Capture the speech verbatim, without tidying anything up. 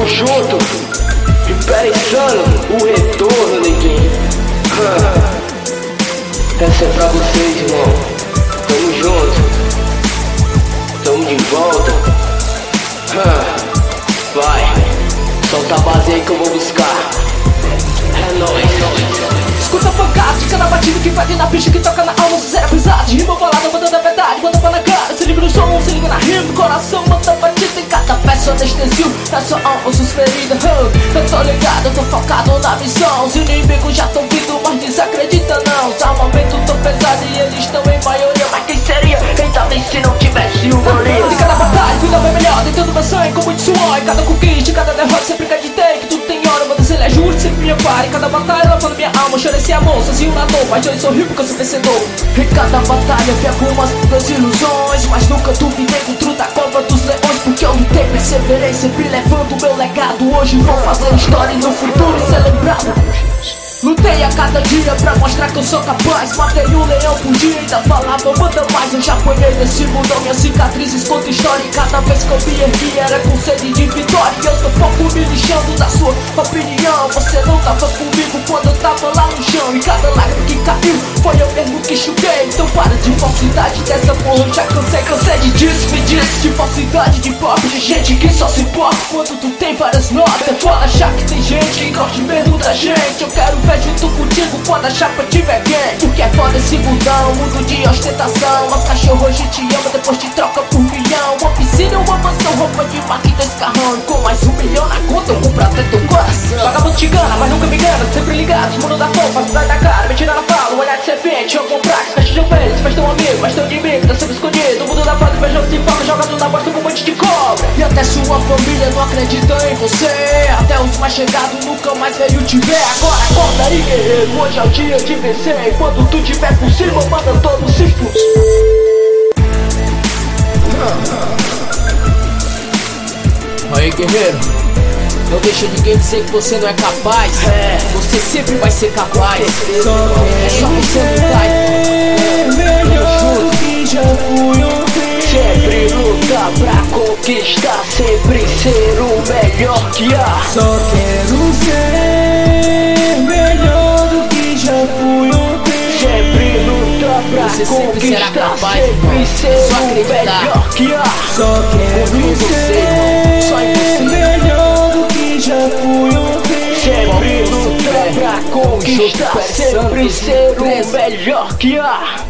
junto, Império Insano, o retorno, neguinho. Essa é pra vocês, irmão. Tamo junto, tamo de volta. Vai, solta a base aí que eu vou buscar. É nóis. Escuta a pancada de cada batida que vai na pista, que toca na alma, sincera pesada. Rima bolada, mandando a verdade, manda pra na cara. Se liga no som, se liga na rima, coração manda batida em cada peça anestesio. É só alma, suas feridas. Eu tô ligado, eu tô focado na missão. Os inimigos já tão vindo, mas desacredita não. Os armamentos tão pesados e eles estão em maioria. Mas quem seria? Quem também se não tivesse o goleiro? De cada batalha, cuida bem melhor, tentando meu sangue com muito suor. Em cada conquista, cada derrota, sempre acreditei que tudo tem hora. Mas ele é justo, sempre me ampara. Em cada batalha, lavando minha alma, chorei esse amor, sozinho na dor. Mas hoje sorri porque eu sou vencedor. Em cada batalha, vi algumas desilusões, mas nunca duvidei dentro da cova dos leões. Porque eu lutei, perseverei, sempre levando o meu legado. Hoje vou fazer história e no futuro ser lembrado. Lutei a cada dia pra mostrar que eu sou capaz. Matei um leão por dia, ainda falava manda mais. Eu já apanhei desse mundo, minhas cicatrizes contam história. E cada vez que eu me ergui era com sede de vitória. E eu tô pouco me lixando da sua opinião. Você não tava comigo quando eu tava lá no chão. E cada lágrima que caiu foi eu mesmo que chutei. Então para de falsidade dessa porra, eu já cansei. Cansei de disso, me disse de falsidade, de pop, de gente que só se importa quando tu tem várias notas. É foda achar que tem gente que gosta mesmo da gente. Eu quero ver junto contigo quando a chapa tiver quente. Porque é foda esse mundão, mundo de ostentação. As cachorro hoje te ama, depois te troca por milhão. Uma piscina, uma mansão, roupa de marca e dois carrão. Com mais um milhão na conta, eu compro até teu coração. Vagabundo te engana, mas nunca me engana. Sempre ligado, mundo da porra, vai da cara. Mentira na fala, um olhar de serpente. Eu comprar, caixa de ovelha, se faz teu amigo, mas teu inimigo tá sempre escondido. O mundo da paz, beijão de foca, jogado na bosta com um monte de cobra. E até sua família não acredita em você. Até os mais chegados nunca mais veio te ver. Agora acorda aí, guerreiro, hoje é o dia de vencer. E quando tu tiver por cima, manda todos se fuder. Aí, guerreiro, não deixa ninguém dizer que você não é capaz. É. Você sempre vai ser capaz. Só é só você lutar. Melhor que já fui um rei. Sempre lutar pra conquistar, sempre ser o melhor que há. Só quero ser melhor do que já fui um rei. Sempre lutar pra você sempre será conquistar, capaz, sempre ser só o melhor que há. Só quero ser só em você. melhor do que já fui um rei. Sempre lutar pra conquistar, sempre ser o melhor que há.